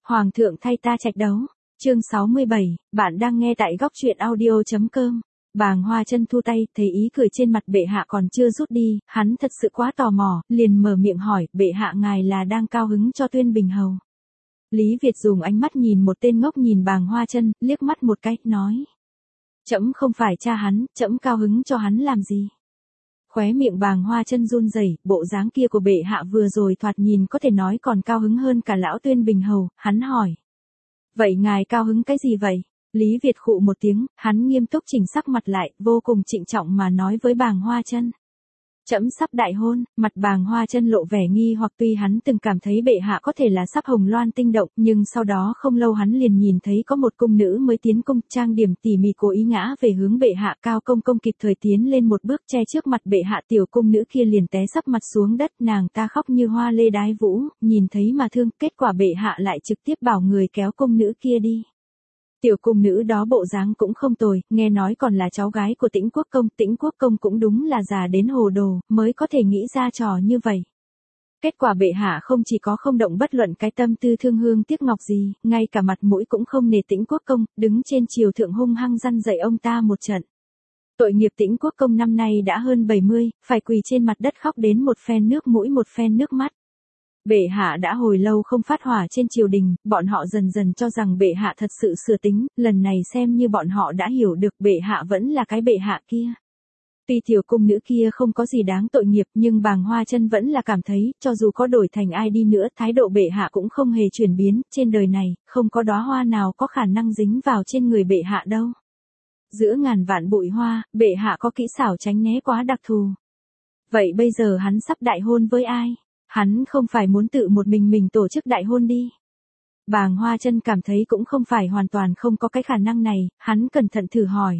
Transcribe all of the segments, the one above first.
Hoàng thượng thay ta trạch đấu. Chương 67, bạn đang nghe tại góc truyện audio.com. Bàng Hoa Chân thu tay, thấy ý cười trên mặt bệ hạ còn chưa rút đi, hắn thật sự quá tò mò, liền mở miệng hỏi, bệ hạ ngài là đang cao hứng cho Tuyên Bình Hầu. Lý Việt dùng ánh mắt nhìn một tên ngốc nhìn Bàng Hoa Chân, liếc mắt một cái, nói. Trẫm không phải cha hắn, trẫm cao hứng cho hắn làm gì. Khóe miệng Bàng Hoa Chân run rẩy, bộ dáng kia của bệ hạ vừa rồi thoạt nhìn có thể nói còn cao hứng hơn cả lão Tuyên Bình Hầu, hắn hỏi. Vậy ngài cao hứng cái gì vậy? Lý Việt khụ một tiếng, hắn nghiêm túc chỉnh sắc mặt lại, vô cùng trịnh trọng mà nói với Bàng Hoa Chân. Trẫm sắp đại hôn, mặt Bàng Hoa Chân lộ vẻ nghi hoặc tuy hắn từng cảm thấy bệ hạ có thể là sắp hồng loan tinh động, nhưng sau đó không lâu hắn liền nhìn thấy có một cung nữ mới tiến cung, trang điểm tỉ mỉ cố ý ngã về hướng bệ hạ, Cao Công Công kịp thời tiến lên một bước che trước mặt bệ hạ, tiểu cung nữ kia liền té sấp mặt xuống đất, nàng ta khóc như hoa lê đái vũ, nhìn thấy mà thương, kết quả bệ hạ lại trực tiếp bảo người kéo cung nữ kia đi. Tiểu cung nữ đó bộ dáng cũng không tồi, nghe nói còn là cháu gái của Tĩnh Quốc Công cũng đúng là già đến hồ đồ, mới có thể nghĩ ra trò như vậy. Kết quả bệ hạ không chỉ có không động bất luận cái tâm tư thương hương tiếc ngọc gì, ngay cả mặt mũi cũng không nể Tĩnh Quốc Công, đứng trên triều thượng hung hăng răn dạy ông ta một trận. Tội nghiệp Tĩnh Quốc Công năm nay đã hơn 70, phải quỳ trên mặt đất khóc đến một phen nước mũi một phen nước mắt. Bệ hạ đã hồi lâu không phát hỏa trên triều đình, bọn họ dần dần cho rằng bệ hạ thật sự sửa tính, lần này xem như bọn họ đã hiểu được bệ hạ vẫn là cái bệ hạ kia. Tuy tiểu cung nữ kia không có gì đáng tội nghiệp nhưng Bàng Hoa Chân vẫn là cảm thấy, cho dù có đổi thành ai đi nữa, thái độ bệ hạ cũng không hề chuyển biến, trên đời này, không có đóa hoa nào có khả năng dính vào trên người bệ hạ đâu. Giữa ngàn vạn bụi hoa, bệ hạ có kỹ xảo tránh né quá đặc thù. Vậy bây giờ hắn sắp đại hôn với ai? Hắn không phải muốn tự một mình tổ chức đại hôn đi. Bàng Hoa Chân cảm thấy cũng không phải hoàn toàn không có cái khả năng này, hắn cẩn thận thử hỏi.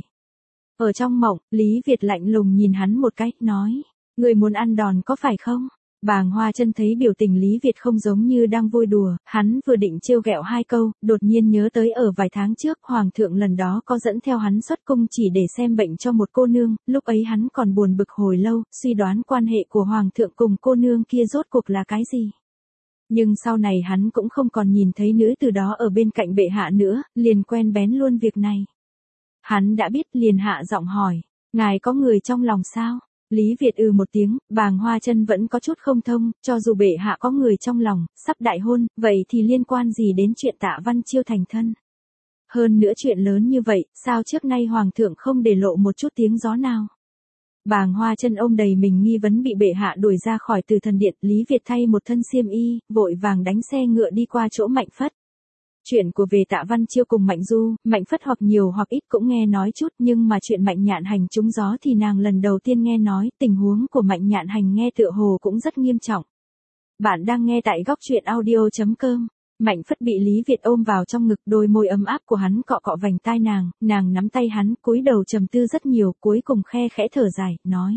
Ở trong mộng, Lý Việt lạnh lùng nhìn hắn một cái, nói. Người muốn ăn đòn có phải không? Bàng Hoa Chân thấy biểu tình Lý Việt không giống như đang vui đùa, hắn vừa định trêu ghẹo hai câu, đột nhiên nhớ tới ở vài tháng trước Hoàng thượng lần đó có dẫn theo hắn xuất cung chỉ để xem bệnh cho một cô nương, lúc ấy hắn còn buồn bực hồi lâu, suy đoán quan hệ của Hoàng thượng cùng cô nương kia rốt cuộc là cái gì. Nhưng sau này hắn cũng không còn nhìn thấy nữ từ đó ở bên cạnh bệ hạ nữa, liền quen bén luôn việc này. Hắn đã biết liền hạ giọng hỏi, ngài có người trong lòng sao? Lý Việt một tiếng, Bàng Hoa Chân vẫn có chút không thông, cho dù bệ hạ có người trong lòng, sắp đại hôn, vậy thì liên quan gì đến chuyện Tạ Văn Chiêu thành thân? Hơn nữa chuyện lớn như vậy, sao trước nay Hoàng thượng không để lộ một chút tiếng gió nào? Bàng Hoa Chân ôm đầy mình nghi vấn bị bệ hạ đuổi ra khỏi Từ Thần Điện, Lý Việt thay một thân xiêm y, vội vàng đánh xe ngựa đi qua chỗ Mạnh Phất. Chuyện của về Tạ Văn Chiêu cùng Mạnh Du, Mạnh Phất hoặc nhiều hoặc ít cũng nghe nói chút nhưng mà chuyện Mạnh Nhạn Hành trúng gió thì nàng lần đầu tiên nghe nói, tình huống của Mạnh Nhạn Hành nghe tựa hồ cũng rất nghiêm trọng. Bạn đang nghe tại góc truyện audio.com. Mạnh Phất bị Lý Việt ôm vào trong ngực, đôi môi ấm áp của hắn cọ cọ vành tai nàng nắm tay hắn, cúi đầu trầm tư rất nhiều, cuối cùng khe khẽ thở dài, nói.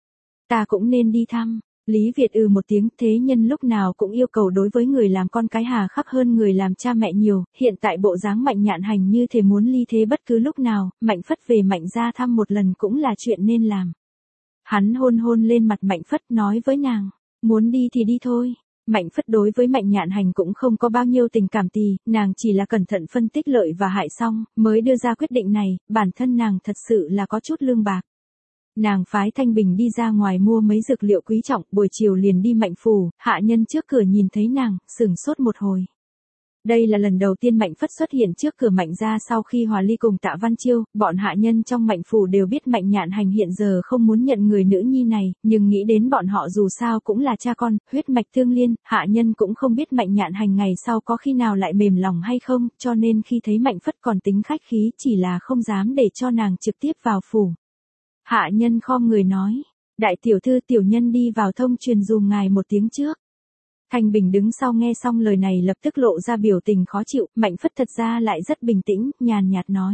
Ta cũng nên đi thăm. Lý Việt một tiếng, thế nhân lúc nào cũng yêu cầu đối với người làm con cái hà khắc hơn người làm cha mẹ nhiều, hiện tại bộ dáng Mạnh Nhạn Hành như thể muốn ly thế bất cứ lúc nào, Mạnh Phất về Mạnh gia thăm một lần cũng là chuyện nên làm. Hắn hôn lên mặt Mạnh Phất nói với nàng, muốn đi thì đi thôi. Mạnh Phất đối với Mạnh Nhạn Hành cũng không có bao nhiêu tình cảm tì, nàng chỉ là cẩn thận phân tích lợi và hại xong, mới đưa ra quyết định này, bản thân nàng thật sự là có chút lương bạc. Nàng phái Thanh Bình đi ra ngoài mua mấy dược liệu quý trọng, buổi chiều liền đi Mạnh phủ, hạ nhân trước cửa nhìn thấy nàng, sửng sốt một hồi. Đây là lần đầu tiên Mạnh Phất xuất hiện trước cửa Mạnh gia sau khi hòa ly cùng Tạ Văn Chiêu, bọn hạ nhân trong Mạnh phủ đều biết Mạnh Nhạn Hành hiện giờ không muốn nhận người nữ nhi này, nhưng nghĩ đến bọn họ dù sao cũng là cha con, huyết mạch tương liên, hạ nhân cũng không biết Mạnh Nhạn Hành ngày sau có khi nào lại mềm lòng hay không, cho nên khi thấy Mạnh Phất còn tính khách khí chỉ là không dám để cho nàng trực tiếp vào phủ. Hạ nhân khom người nói, đại tiểu thư tiểu nhân đi vào thông truyền dùm ngài một tiếng trước. Thanh Bình đứng sau nghe xong lời này lập tức lộ ra biểu tình khó chịu, Mạnh Phất thật ra lại rất bình tĩnh, nhàn nhạt nói.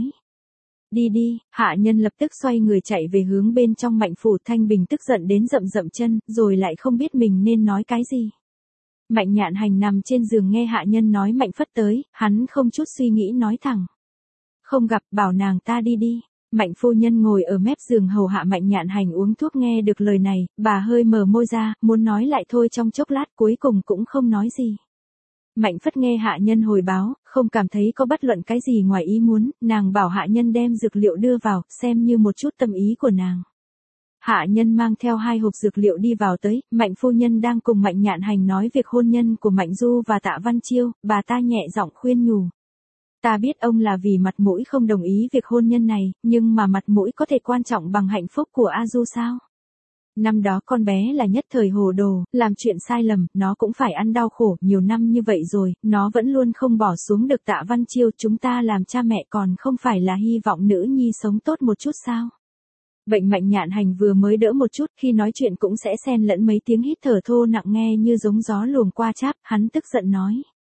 Đi đi, hạ nhân lập tức xoay người chạy về hướng bên trong Mạnh phủ, Thanh Bình tức giận đến rậm chân, rồi lại không biết mình nên nói cái gì. Mạnh Nhạn Hành nằm trên giường nghe hạ nhân nói Mạnh Phất tới, hắn không chút suy nghĩ nói thẳng. Không gặp, bảo nàng ta đi đi. Mạnh phu nhân ngồi ở mép giường hầu hạ Mạnh Nhạn Hành uống thuốc, nghe được lời này, bà hơi mở môi ra, muốn nói lại thôi trong chốc lát cuối cùng cũng không nói gì. Mạnh Phất nghe hạ nhân hồi báo, không cảm thấy có bất luận cái gì ngoài ý muốn, nàng bảo hạ nhân đem dược liệu đưa vào, xem như một chút tâm ý của nàng. Hạ nhân mang theo 2 hộp dược liệu đi vào tới, Mạnh phu nhân đang cùng Mạnh Nhạn Hành nói việc hôn nhân của Mạnh Du và Tạ Văn Chiêu, bà ta nhẹ giọng khuyên nhủ. Ta biết ông là vì mặt mũi không đồng ý việc hôn nhân này, nhưng mà mặt mũi có thể quan trọng bằng hạnh phúc của A Du sao? Năm đó con bé là nhất thời hồ đồ, làm chuyện sai lầm, nó cũng phải ăn đau khổ, nhiều năm như vậy rồi, nó vẫn luôn không bỏ xuống được Tạ Văn Chiêu, chúng ta làm cha mẹ còn không phải là hy vọng nữ nhi sống tốt một chút sao? Bệnh Mạnh Nhạn Hành vừa mới đỡ một chút, khi nói chuyện cũng sẽ xen lẫn mấy tiếng hít thở thô nặng nghe như giống gió luồng qua cháp, hắn tức giận nói.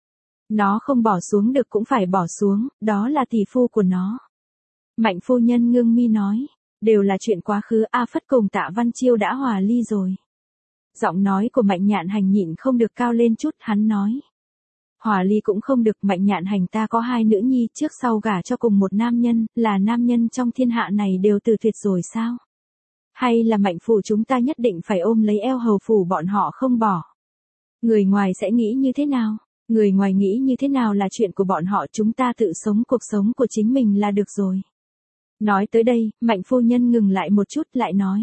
Nó không bỏ xuống được cũng phải bỏ xuống, đó là tỷ phu của nó. Mạnh phu nhân ngưng mi nói, đều là chuyện quá khứ, A Phất cùng Tạ Văn Chiêu đã hòa ly rồi. Giọng nói của Mạnh Nhạn Hành nhịn không được cao lên chút, hắn nói. Hòa ly cũng không được, Mạnh Nhạn Hành ta có 2 nữ nhi trước sau gả cho cùng một nam nhân, là nam nhân trong thiên hạ này đều từ tuyệt rồi sao? Hay là Mạnh phủ chúng ta nhất định phải ôm lấy eo hầu phủ bọn họ không bỏ? Người ngoài sẽ nghĩ như thế nào? Người ngoài nghĩ như thế nào là chuyện của bọn họ, chúng ta tự sống cuộc sống của chính mình là được rồi. Nói tới đây, Mạnh phu nhân ngừng lại một chút lại nói.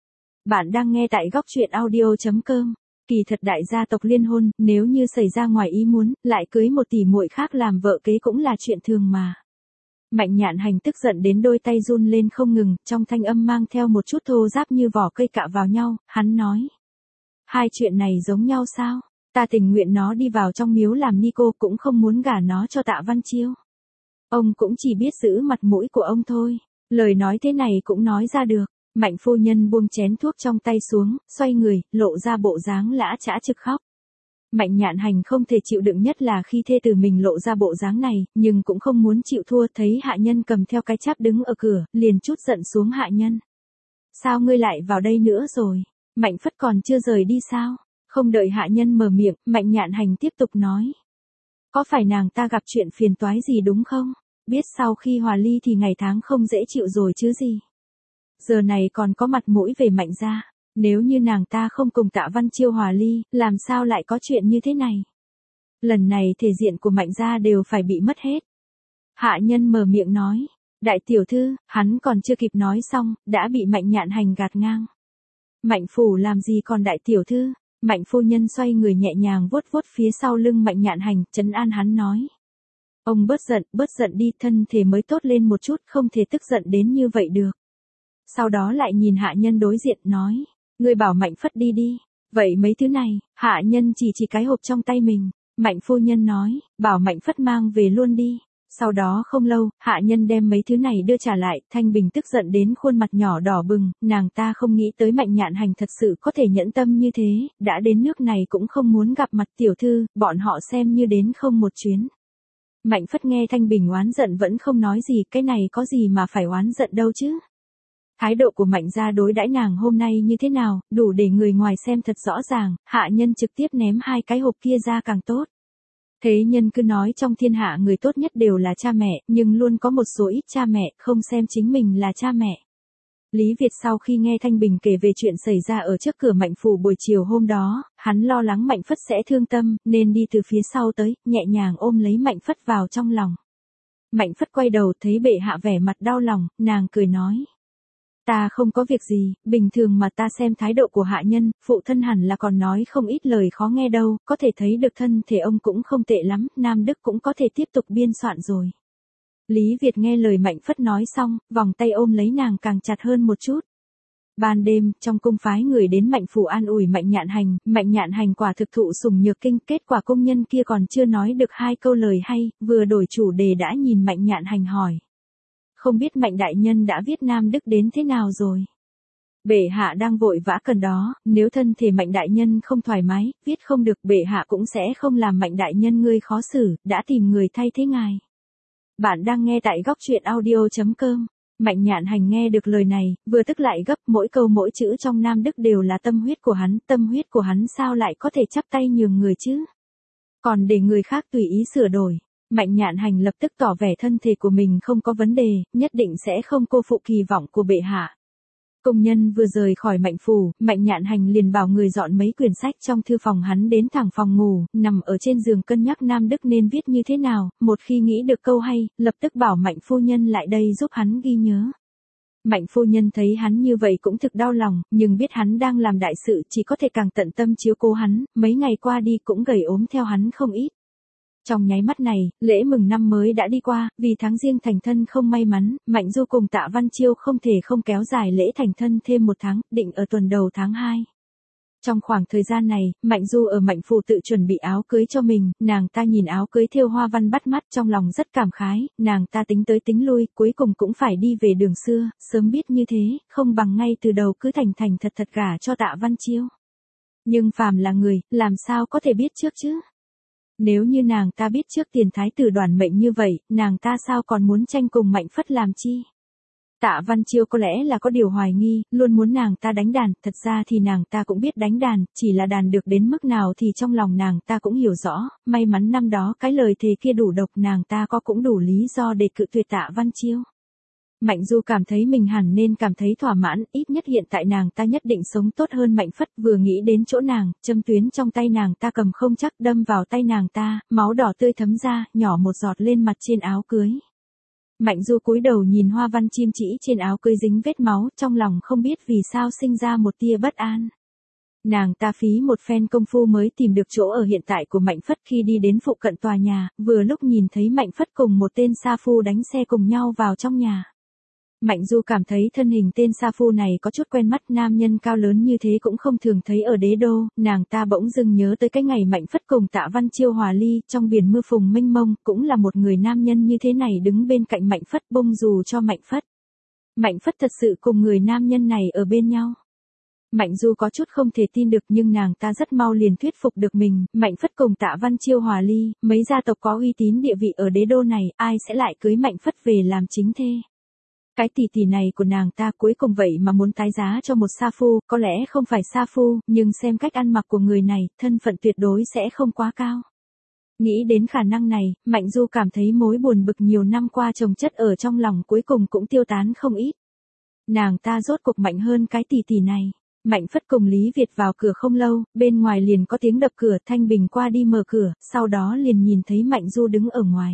Bạn đang nghe tại góc truyện audio.com. Kỳ thật đại gia tộc liên hôn, nếu như xảy ra ngoài ý muốn, lại cưới một tỷ muội khác làm vợ kế cũng là chuyện thường mà. Mạnh Nhạn Hành tức giận đến đôi tay run lên không ngừng, trong thanh âm mang theo một chút thô ráp như vỏ cây cạ vào nhau, hắn nói. 2 chuyện này giống nhau sao? Ta tình nguyện nó đi vào trong miếu làm ni cô cũng không muốn gả nó cho Tạ Văn Chiêu. Ông cũng chỉ biết giữ mặt mũi của ông thôi. Lời nói thế này cũng nói ra được. Mạnh phu nhân buông chén thuốc trong tay xuống, xoay người, lộ ra bộ dáng lã chã trực khóc. Mạnh Nhạn Hành không thể chịu đựng nhất là khi thê tử mình lộ ra bộ dáng này, nhưng cũng không muốn chịu thua, thấy hạ nhân cầm theo cái cháp đứng ở cửa, liền chút giận xuống hạ nhân. Sao ngươi lại vào đây nữa rồi? Mạnh Phất còn chưa rời đi sao? Không đợi hạ nhân mở miệng, Mạnh Nhạn Hành tiếp tục nói. Có phải nàng ta gặp chuyện phiền toái gì đúng không? Biết sau khi hòa ly thì ngày tháng không dễ chịu rồi chứ gì. Giờ này còn có mặt mũi về Mạnh gia. Nếu như nàng ta không cùng Tạ Văn Chiêu hòa ly, làm sao lại có chuyện như thế này? Lần này thể diện của Mạnh gia đều phải bị mất hết. Hạ nhân mở miệng nói. Đại tiểu thư, hắn còn chưa kịp nói xong, đã bị Mạnh Nhạn Hành gạt ngang. Mạnh phủ làm gì còn đại tiểu thư? Mạnh phu nhân xoay người nhẹ nhàng vuốt vuốt phía sau lưng Mạnh Nhạn Hành, trấn an hắn nói. Ông bớt giận đi, thân thể mới tốt lên một chút, không thể tức giận đến như vậy được. Sau đó lại nhìn hạ nhân đối diện nói. Ngươi bảo Mạnh Phất đi đi. Vậy mấy thứ này, hạ nhân chỉ cái hộp trong tay mình. Mạnh phu nhân nói, bảo Mạnh Phất mang về luôn đi. Sau đó không lâu, hạ nhân đem mấy thứ này đưa trả lại, Thanh Bình tức giận đến khuôn mặt nhỏ đỏ bừng, nàng ta không nghĩ tới Mạnh Nhạn Hành thật sự có thể nhẫn tâm như thế, đã đến nước này cũng không muốn gặp mặt tiểu thư, bọn họ xem như đến không một chuyến. Mạnh Phất nghe Thanh Bình oán giận vẫn không nói gì, cái này có gì mà phải oán giận đâu chứ. Thái độ của Mạnh gia đối đãi nàng hôm nay như thế nào, đủ để người ngoài xem thật rõ ràng, hạ nhân trực tiếp ném 2 cái hộp kia ra càng tốt. Thế nhân cứ nói trong thiên hạ người tốt nhất đều là cha mẹ, nhưng luôn có một số ít cha mẹ không xem chính mình là cha mẹ. Lý Việt sau khi nghe Thanh Bình kể về chuyện xảy ra ở trước cửa Mạnh phủ buổi chiều hôm đó, hắn lo lắng Mạnh Phất sẽ thương tâm, nên đi từ phía sau tới, nhẹ nhàng ôm lấy Mạnh Phất vào trong lòng. Mạnh Phất quay đầu thấy bệ hạ vẻ mặt đau lòng, nàng cười nói. Ta không có việc gì, bình thường mà ta xem thái độ của hạ nhân, phụ thân hẳn là còn nói không ít lời khó nghe đâu, có thể thấy được thân thể ông cũng không tệ lắm, Nam Đức cũng có thể tiếp tục biên soạn rồi. Lý Việt nghe lời Mạnh Phất nói xong, vòng tay ôm lấy nàng càng chặt hơn một chút. Ban đêm, trong cung phái người đến Mạnh phủ an ủi Mạnh Nhạn Hành quả thực thụ sủng nhược kinh, kết quả công nhân kia còn chưa nói được 2 câu lời hay, vừa đổi chủ đề đã nhìn Mạnh Nhạn Hành hỏi. Không biết Mạnh đại nhân đã viết Nam Đức đến thế nào rồi? Bệ hạ đang vội vã cần đó, nếu thân thể Mạnh đại nhân không thoải mái, viết không được bệ hạ cũng sẽ không làm Mạnh đại nhân ngươi khó xử, đã tìm người thay thế ngài. Bạn đang nghe tại góc truyện audio.com. Mạnh Nhạn Hành nghe được lời này, vừa tức lại gấp, mỗi câu mỗi chữ trong Nam Đức đều là tâm huyết của hắn sao lại có thể chắp tay nhường người chứ? Còn để người khác tùy ý sửa đổi. Mạnh Nhạn Hành lập tức tỏ vẻ thân thể của mình không có vấn đề, nhất định sẽ không cô phụ kỳ vọng của bệ hạ. Công nhân vừa rời khỏi Mạnh phủ, Mạnh Nhạn Hành liền bảo người dọn mấy quyển sách trong thư phòng hắn đến thẳng phòng ngủ, nằm ở trên giường cân nhắc Nam Đức nên viết như thế nào, một khi nghĩ được câu hay, lập tức bảo Mạnh phu nhân lại đây giúp hắn ghi nhớ. Mạnh phu nhân thấy hắn như vậy cũng thực đau lòng, nhưng biết hắn đang làm đại sự chỉ có thể càng tận tâm chiếu cố hắn, mấy ngày qua đi cũng gầy ốm theo hắn không ít. Trong nháy mắt này, lễ mừng năm mới đã đi qua, vì tháng riêng thành thân không may mắn, Mạnh Du cùng Tạ Văn Chiêu không thể không kéo dài lễ thành thân thêm một tháng, định ở tuần đầu tháng 2. Trong khoảng thời gian này, Mạnh Du ở Mạnh phủ tự chuẩn bị áo cưới cho mình, nàng ta nhìn áo cưới thêu hoa văn bắt mắt trong lòng rất cảm khái, nàng ta tính tới tính lui, cuối cùng cũng phải đi về đường xưa, sớm biết như thế, không bằng ngay từ đầu cứ thành thành thật thật gả cho Tạ Văn Chiêu. Nhưng phàm là người, làm sao có thể biết trước chứ? Nếu như nàng ta biết trước tiền thái tử đoản mệnh như vậy, nàng ta sao còn muốn tranh cùng Mạnh Phất làm chi? Tạ Văn Chiêu có lẽ là có điều hoài nghi, luôn muốn nàng ta đánh đàn, thật ra thì nàng ta cũng biết đánh đàn, chỉ là đàn được đến mức nào thì trong lòng nàng ta cũng hiểu rõ, may mắn năm đó cái lời thề kia đủ độc, nàng ta có cũng đủ lý do để cự tuyệt Tạ Văn Chiêu. Mạnh Du cảm thấy mình hẳn nên cảm thấy thỏa mãn, ít nhất hiện tại nàng ta nhất định sống tốt hơn Mạnh Phất, vừa nghĩ đến chỗ nàng, châm tuyến trong tay nàng ta cầm không chắc đâm vào tay nàng ta, máu đỏ tươi thấm ra, nhỏ một giọt lên mặt trên áo cưới. Mạnh Du cúi đầu nhìn hoa văn chim chỉ trên áo cưới dính vết máu, trong lòng không biết vì sao sinh ra một tia bất an. Nàng ta phí một phen công phu mới tìm được chỗ ở hiện tại của Mạnh Phất, khi đi đến phụ cận tòa nhà, vừa lúc nhìn thấy Mạnh Phất cùng một tên sa phu đánh xe cùng nhau vào trong nhà. Mạnh Du cảm thấy thân hình tên sa phu này có chút quen mắt, nam nhân cao lớn như thế cũng không thường thấy ở đế đô, nàng ta bỗng dưng nhớ tới cái ngày Mạnh Phất cùng Tạ Văn Chiêu hòa ly, trong biển mưa phùng mênh mông, cũng là một người nam nhân như thế này đứng bên cạnh Mạnh Phất bông dù cho Mạnh Phất. Mạnh Phất thật sự cùng người nam nhân này ở bên nhau. Mạnh Du có chút không thể tin được nhưng nàng ta rất mau liền thuyết phục được mình, Mạnh Phất cùng Tạ Văn Chiêu hòa ly, mấy gia tộc có uy tín địa vị ở đế đô này, ai sẽ lại cưới Mạnh Phất về làm chính thê. Cái tỷ tỷ này của nàng ta cuối cùng vậy mà muốn tái giá cho một sa phu, có lẽ không phải sa phu, nhưng xem cách ăn mặc của người này, thân phận tuyệt đối sẽ không quá cao. Nghĩ đến khả năng này, Mạnh Du cảm thấy mối buồn bực nhiều năm qua chồng chất ở trong lòng cuối cùng cũng tiêu tán không ít. Nàng ta rốt cục mạnh hơn cái tỷ tỷ này. Mạnh Phất cùng Lý Việt vào cửa không lâu, bên ngoài liền có tiếng đập cửa, Thanh Bình qua đi mở cửa, sau đó liền nhìn thấy Mạnh Du đứng ở ngoài.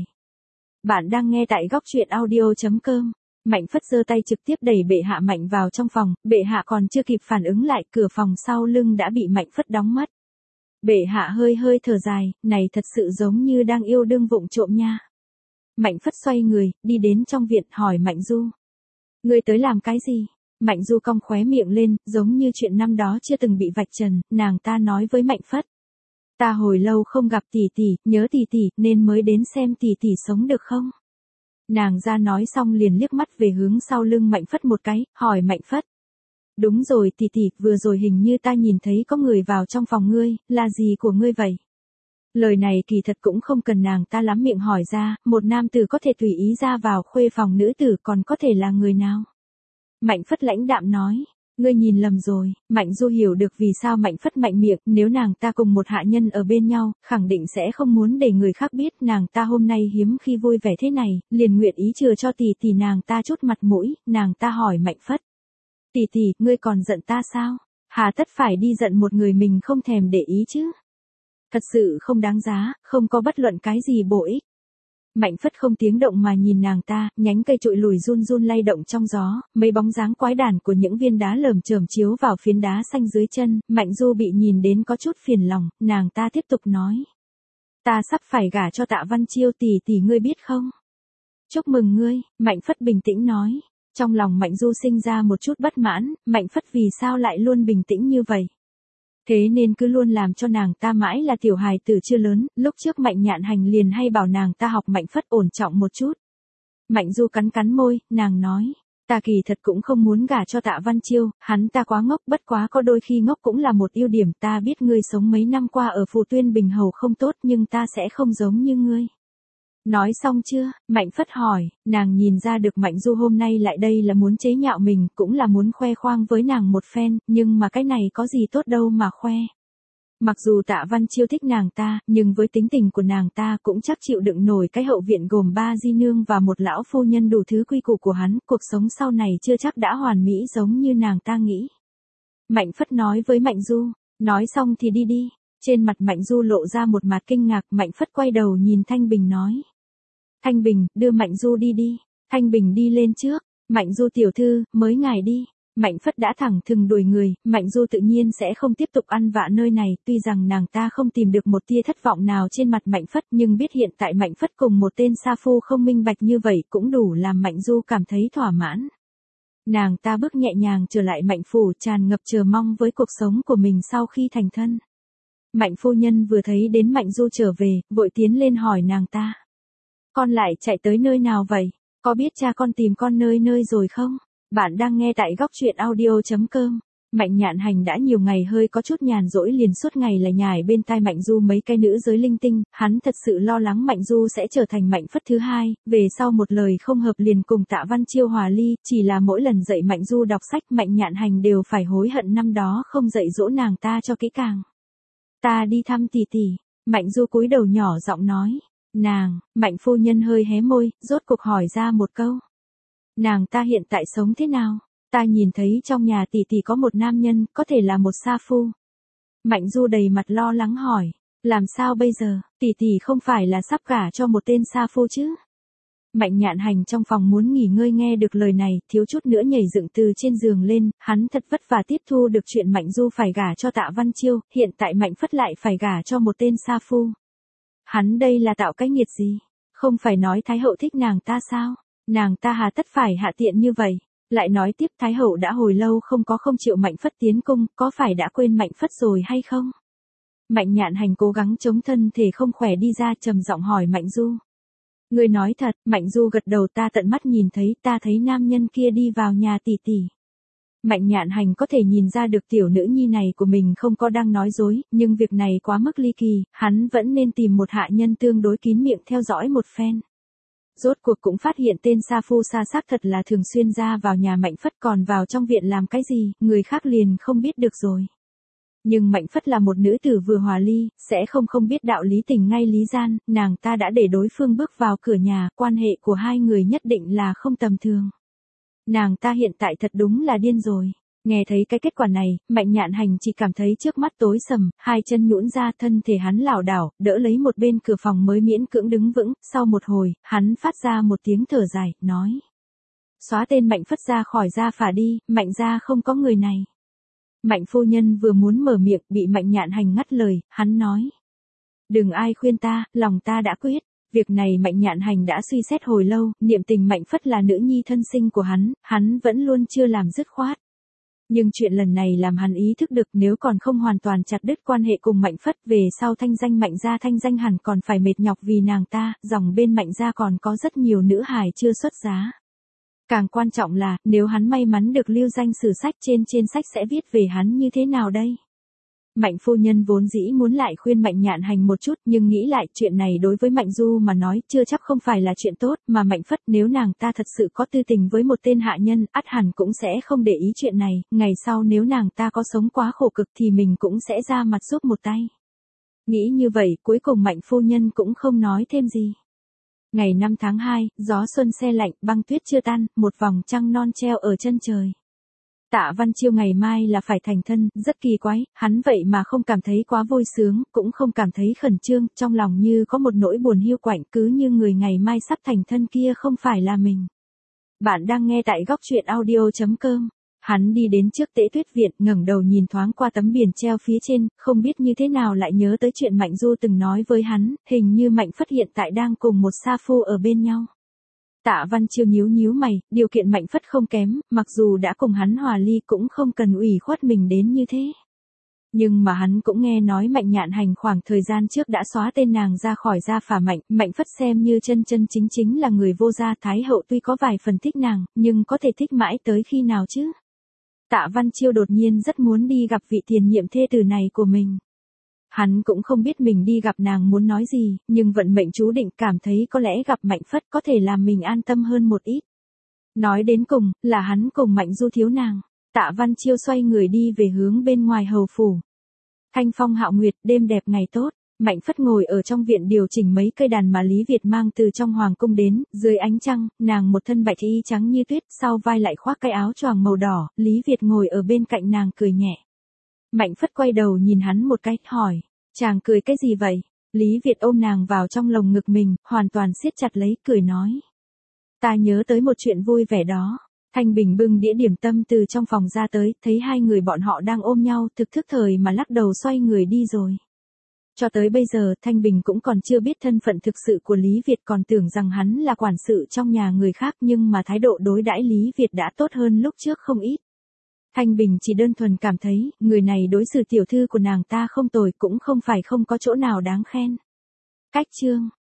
Bạn đang nghe tại góc truyện audio.com. Mạnh Phất giơ tay trực tiếp đẩy bệ hạ Mạnh vào trong phòng, bệ hạ còn chưa kịp phản ứng lại, cửa phòng sau lưng đã bị Mạnh Phất đóng mất. Bệ hạ hơi hơi thở dài, này thật sự giống như đang yêu đương vụng trộm nha. Mạnh Phất xoay người, đi đến trong viện hỏi Mạnh Du. Ngươi tới làm cái gì? Mạnh Du cong khóe miệng lên, giống như chuyện năm đó chưa từng bị vạch trần, nàng ta nói với Mạnh Phất. Ta hồi lâu không gặp tỷ tỷ, nhớ tỷ tỷ, nên mới đến xem tỷ tỷ sống được không? Nàng ra nói xong liền liếc mắt về hướng sau lưng Mạnh Phất một cái, hỏi Mạnh Phất. Đúng rồi tỷ tỷ, vừa rồi hình như ta nhìn thấy có người vào trong phòng ngươi, là gì của ngươi vậy? Lời này kỳ thật cũng không cần nàng ta lắm miệng hỏi ra, một nam tử có thể tùy ý ra vào khuê phòng nữ tử còn có thể là người nào? Mạnh Phất lãnh đạm nói. Ngươi nhìn lầm rồi. Mạnh Du hiểu được vì sao Mạnh Phất mạnh miệng, nếu nàng ta cùng một hạ nhân ở bên nhau, khẳng định sẽ không muốn để người khác biết nàng ta hôm nay hiếm khi vui vẻ thế này, liền nguyện ý chừa cho tỷ tỷ nàng ta chút mặt mũi, nàng ta hỏi Mạnh Phất. Tỷ tỷ, ngươi còn giận ta sao? Hà tất phải đi giận một người mình không thèm để ý chứ? Thật sự không đáng giá, không có bất luận cái gì bổ ích. Mạnh Phất không tiếng động mà nhìn nàng ta, nhánh cây trụi lùi run run lay động trong gió, mấy bóng dáng quái đản của những viên đá lởm chởm chiếu vào phiến đá xanh dưới chân, Mạnh Du bị nhìn đến có chút phiền lòng, nàng ta tiếp tục nói. Ta sắp phải gả cho Tạ Văn Chiêu tỷ tỷ ngươi biết không? Chúc mừng ngươi, Mạnh Phất bình tĩnh nói. Trong lòng Mạnh Du sinh ra một chút bất mãn, Mạnh Phất vì sao lại luôn bình tĩnh như vậy? Thế nên cứ luôn làm cho nàng ta mãi là tiểu hài tử chưa lớn, lúc trước Mạnh Nhạn Hành liền hay bảo nàng ta học Mạnh Phất ổn trọng một chút. Mạnh Du cắn cắn môi, nàng nói, ta kỳ thật cũng không muốn gả cho Tạ Văn Chiêu, hắn ta quá ngốc, bất quá có đôi khi ngốc cũng là một ưu điểm, ta biết ngươi sống mấy năm qua ở Phù Tuyên Bình Hầu không tốt nhưng ta sẽ không giống như ngươi. Nói xong chưa? Mạnh Phất hỏi, nàng nhìn ra được Mạnh Du hôm nay lại đây là muốn chế nhạo mình, cũng là muốn khoe khoang với nàng một phen, nhưng mà cái này có gì tốt đâu mà khoe. Mặc dù Tạ Văn Chiêu thích nàng ta, nhưng với tính tình của nàng ta cũng chắc chịu đựng nổi cái hậu viện gồm 3 di nương và một lão phu nhân đủ thứ quy củ của hắn, cuộc sống sau này chưa chắc đã hoàn mỹ giống như nàng ta nghĩ. Mạnh Phất nói với Mạnh Du, nói xong thì đi đi. Trên mặt Mạnh Du lộ ra một mặt kinh ngạc, Mạnh Phất quay đầu nhìn Thanh Bình nói. Thanh Bình, đưa Mạnh Du đi đi. Thanh Bình đi lên trước, Mạnh Du tiểu thư, mới ngài đi. Mạnh Phất đã thẳng thừng đuổi người, Mạnh Du tự nhiên sẽ không tiếp tục ăn vạ nơi này, tuy rằng nàng ta không tìm được một tia thất vọng nào trên mặt Mạnh Phất, nhưng biết hiện tại Mạnh Phất cùng một tên sa phu không minh bạch như vậy cũng đủ làm Mạnh Du cảm thấy thỏa mãn. Nàng ta bước nhẹ nhàng trở lại Mạnh phủ, tràn ngập chờ mong với cuộc sống của mình sau khi thành thân. Mạnh phu nhân vừa thấy đến Mạnh Du trở về, vội tiến lên hỏi nàng ta. Con lại chạy tới nơi nào vậy? Có biết cha con tìm con nơi nơi rồi không? Bạn đang nghe tại góc truyện audio.com. Mạnh Nhạn Hành đã nhiều ngày hơi có chút nhàn rỗi liền suốt ngày lải nhải bên tai Mạnh Du mấy cái nữ giới linh tinh, hắn thật sự lo lắng Mạnh Du sẽ trở thành Mạnh Phất thứ hai, về sau một lời không hợp liền cùng Tạ Văn Chiêu hòa ly, chỉ là mỗi lần dạy Mạnh Du đọc sách Mạnh Nhạn Hành đều phải hối hận năm đó không dạy dỗ nàng ta cho kỹ càng. Ta đi thăm tỷ tỷ, Mạnh Du cúi đầu nhỏ giọng nói. Nàng, Mạnh phu nhân hơi hé môi, rốt cuộc hỏi ra một câu. Nàng ta hiện tại sống thế nào? Ta nhìn thấy trong nhà tỷ tỷ có một nam nhân, có thể là một sa phu. Mạnh Du đầy mặt lo lắng hỏi, làm sao bây giờ, tỷ tỷ không phải là sắp gả cho một tên sa phu chứ? Mạnh Nhạn Hành trong phòng muốn nghỉ ngơi nghe được lời này, thiếu chút nữa nhảy dựng từ trên giường lên, hắn thật vất vả tiếp thu được chuyện Mạnh Du phải gả cho Tạ Văn Chiêu, hiện tại Mạnh Phất lại phải gả cho một tên sa phu. Hắn đây là tạo cái nghiệt gì? Không phải nói Thái hậu thích nàng ta sao? Nàng ta hà tất phải hạ tiện như vậy? Lại nói tiếp Thái hậu đã hồi lâu không chịu Mạnh Phất tiến cung, có phải đã quên Mạnh Phất rồi hay không? Mạnh Nhạn Hành cố gắng chống thân thể không khỏe đi ra trầm giọng hỏi Mạnh Du. Ngươi nói thật, Mạnh Du gật đầu, ta tận mắt nhìn thấy, ta thấy nam nhân kia đi vào nhà tỷ tỷ. Mạnh Nhạn Hành có thể nhìn ra được tiểu nữ nhi này của mình không có đang nói dối, nhưng việc này quá mức ly kỳ, hắn vẫn nên tìm một hạ nhân tương đối kín miệng theo dõi một phen. Rốt cuộc cũng phát hiện tên sa phu sa xác thật là thường xuyên ra vào nhà Mạnh Phất, còn vào trong viện làm cái gì, người khác liền không biết được rồi. Nhưng Mạnh Phất là một nữ tử vừa hòa ly, sẽ không biết đạo lý tình ngay lý gian, nàng ta đã để đối phương bước vào cửa nhà, quan hệ của hai người nhất định là không tầm thường. Nàng ta hiện tại thật đúng là điên rồi. Nghe thấy cái kết quả này, Mạnh Nhạn Hành chỉ cảm thấy trước mắt tối sầm, hai chân nhũn ra, thân thể hắn lảo đảo, đỡ lấy một bên cửa phòng mới miễn cưỡng đứng vững, sau một hồi, hắn phát ra một tiếng thở dài, nói. Xóa tên Mạnh Phất ra khỏi gia phả đi, Mạnh gia không có người này. Mạnh phu nhân vừa muốn mở miệng, bị Mạnh Nhạn Hành ngắt lời, hắn nói. Đừng ai khuyên ta, lòng ta đã quyết. Việc này Mạnh Nhạn Hành đã suy xét hồi lâu, niệm tình Mạnh Phất là nữ nhi thân sinh của hắn vẫn luôn chưa làm dứt khoát. Nhưng chuyện lần này làm hắn ý thức được nếu còn không hoàn toàn chặt đứt quan hệ cùng Mạnh Phất, về sau thanh danh Mạnh gia thanh danh hẳn còn phải mệt nhọc vì nàng ta, dòng bên Mạnh gia còn có rất nhiều nữ hài chưa xuất giá. Càng quan trọng là, nếu hắn may mắn được lưu danh sử sách, trên sách sẽ viết về hắn như thế nào đây? Mạnh phu nhân vốn dĩ muốn lại khuyên Mạnh Nhạn Hành một chút, nhưng nghĩ lại chuyện này đối với Mạnh Du mà nói chưa chắc không phải là chuyện tốt, mà Mạnh Phất nếu nàng ta thật sự có tư tình với một tên hạ nhân, ắt hẳn cũng sẽ không để ý chuyện này, ngày sau nếu nàng ta có sống quá khổ cực thì mình cũng sẽ ra mặt giúp một tay. Nghĩ như vậy, cuối cùng Mạnh phu nhân cũng không nói thêm gì. Ngày 5 tháng 2, gió xuân se lạnh, băng tuyết chưa tan, một vòng trăng non treo ở chân trời. Tạ Văn Chiêu ngày mai là phải thành thân, rất kỳ quái, hắn vậy mà không cảm thấy quá vui sướng, cũng không cảm thấy khẩn trương, trong lòng như có một nỗi buồn hiu quạnh, cứ như người ngày mai sắp thành thân kia không phải là mình. Bạn đang nghe tại góc truyện audio.com. Hắn đi đến trước Tễ Tuyết viện, ngẩng đầu nhìn thoáng qua tấm biển treo phía trên, không biết như thế nào lại nhớ tới chuyện Mạnh Du từng nói với hắn, hình như Mạnh Phất hiện tại đang cùng một sa phu ở bên nhau. Tạ Văn Chiêu nhíu mày, điều kiện Mạnh Phất không kém, mặc dù đã cùng hắn hòa ly cũng không cần ủy khuất mình đến như thế. Nhưng mà hắn cũng nghe nói Mạnh Nhạn Hành khoảng thời gian trước đã xóa tên nàng ra khỏi gia phả Mạnh Phất xem như chân chính là người vô gia, Thái hậu tuy có vài phần thích nàng, nhưng có thể thích mãi tới khi nào chứ? Tạ Văn Chiêu đột nhiên rất muốn đi gặp vị tiền nhiệm thê tử này của mình. Hắn cũng không biết mình đi gặp nàng muốn nói gì, nhưng vận mệnh chú định cảm thấy có lẽ gặp Mạnh Phất có thể làm mình an tâm hơn một ít. Nói đến cùng, là hắn cùng Mạnh Du thiếu nàng. Tạ Văn Chiêu xoay người đi về hướng bên ngoài hầu phủ. Thanh phong hạo nguyệt, đêm đẹp ngày tốt. Mạnh Phất ngồi ở trong viện điều chỉnh mấy cây đàn mà Lý Việt mang từ trong hoàng cung đến, dưới ánh trăng, nàng một thân bạch y trắng như tuyết, sau vai lại khoác cái áo choàng màu đỏ, Lý Việt ngồi ở bên cạnh nàng cười nhẹ. Mạnh Phất quay đầu nhìn hắn một cái, hỏi, chàng cười cái gì vậy? Lý Việt ôm nàng vào trong lồng ngực mình, hoàn toàn siết chặt lấy, cười nói. Ta nhớ tới một chuyện vui vẻ đó. Thanh Bình bưng đĩa điểm tâm từ trong phòng ra tới, thấy hai người bọn họ đang ôm nhau, thực thức thời mà lắc đầu xoay người đi rồi. Cho tới bây giờ Thanh Bình cũng còn chưa biết thân phận thực sự của Lý Việt, còn tưởng rằng hắn là quản sự trong nhà người khác, nhưng mà thái độ đối đãi Lý Việt đã tốt hơn lúc trước không ít. Thanh Bình chỉ đơn thuần cảm thấy, người này đối xử tiểu thư của nàng ta không tồi, cũng không phải không có chỗ nào đáng khen. Cách chương